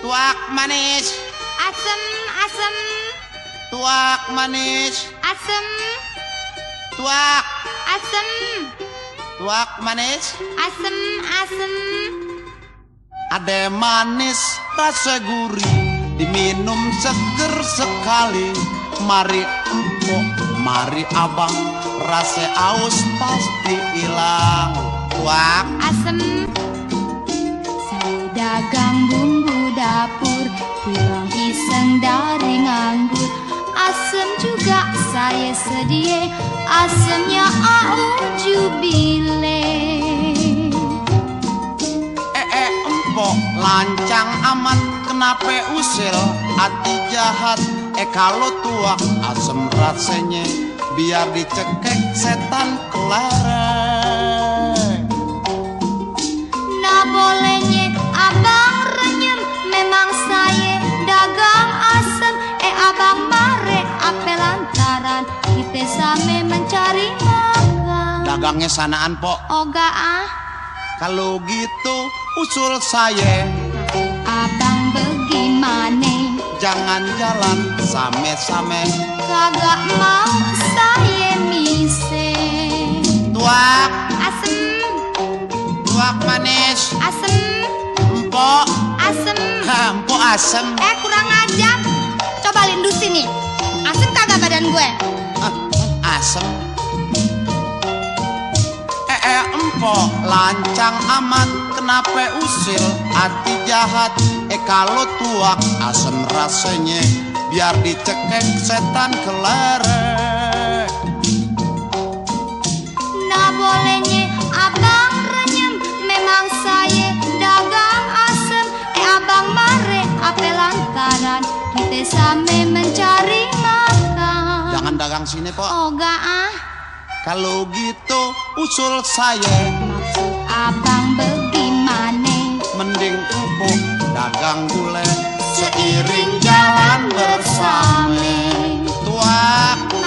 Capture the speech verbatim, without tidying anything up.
Tuak manis. Asem, asem. Tuak manis. Asem. Tuak. Asem. Tuak manis. Asem, asem. Ade manis rasa gurih, diminum seger sekali. Mari empok, mari abang, rasa aus pasti hilang. Tuak. Asem. Saya dagang bumbu dapur, pulang iseng dari nganggur. Asem juga saya sedia, asemnya au jubile. Eh eh empok, lancang amat, kenapa usil hati jahat? Eh kalau tuak asem rasanya, biar dicekek setan kelereng. Nah bolehnya abang renyem, memang saya dagang asem. Eh abang mare ape lantaran kita same mencari makan. Dagangnya sanaan pok. Oga ah. Kalau gitu usul saya, Abang bagaimana? jangan jalan same-same. Kagak mau saya mise. Tuak, Asem, tuak manis. asem, Empok, asem. ha, empok asem. Eh kurang ajar. Coba lindu sini. Asem kagak badan gue? Ah, asem. Eh eh empok, lancang amat, kenapa usil hati jahat? Eh kalau tuak asem rasanya, biar dicekek setan kelereng. Nah bolehnya abang renyem, memang saya dagang asem. Eh abang mare ape lantaran kita same mencari makan. Jangan dagang sini pok. Oga ah. Kalau gitu usul saya, Maksud abang bagaimana? mending empuk dagang gulai, Seiring jalan bersama. tuak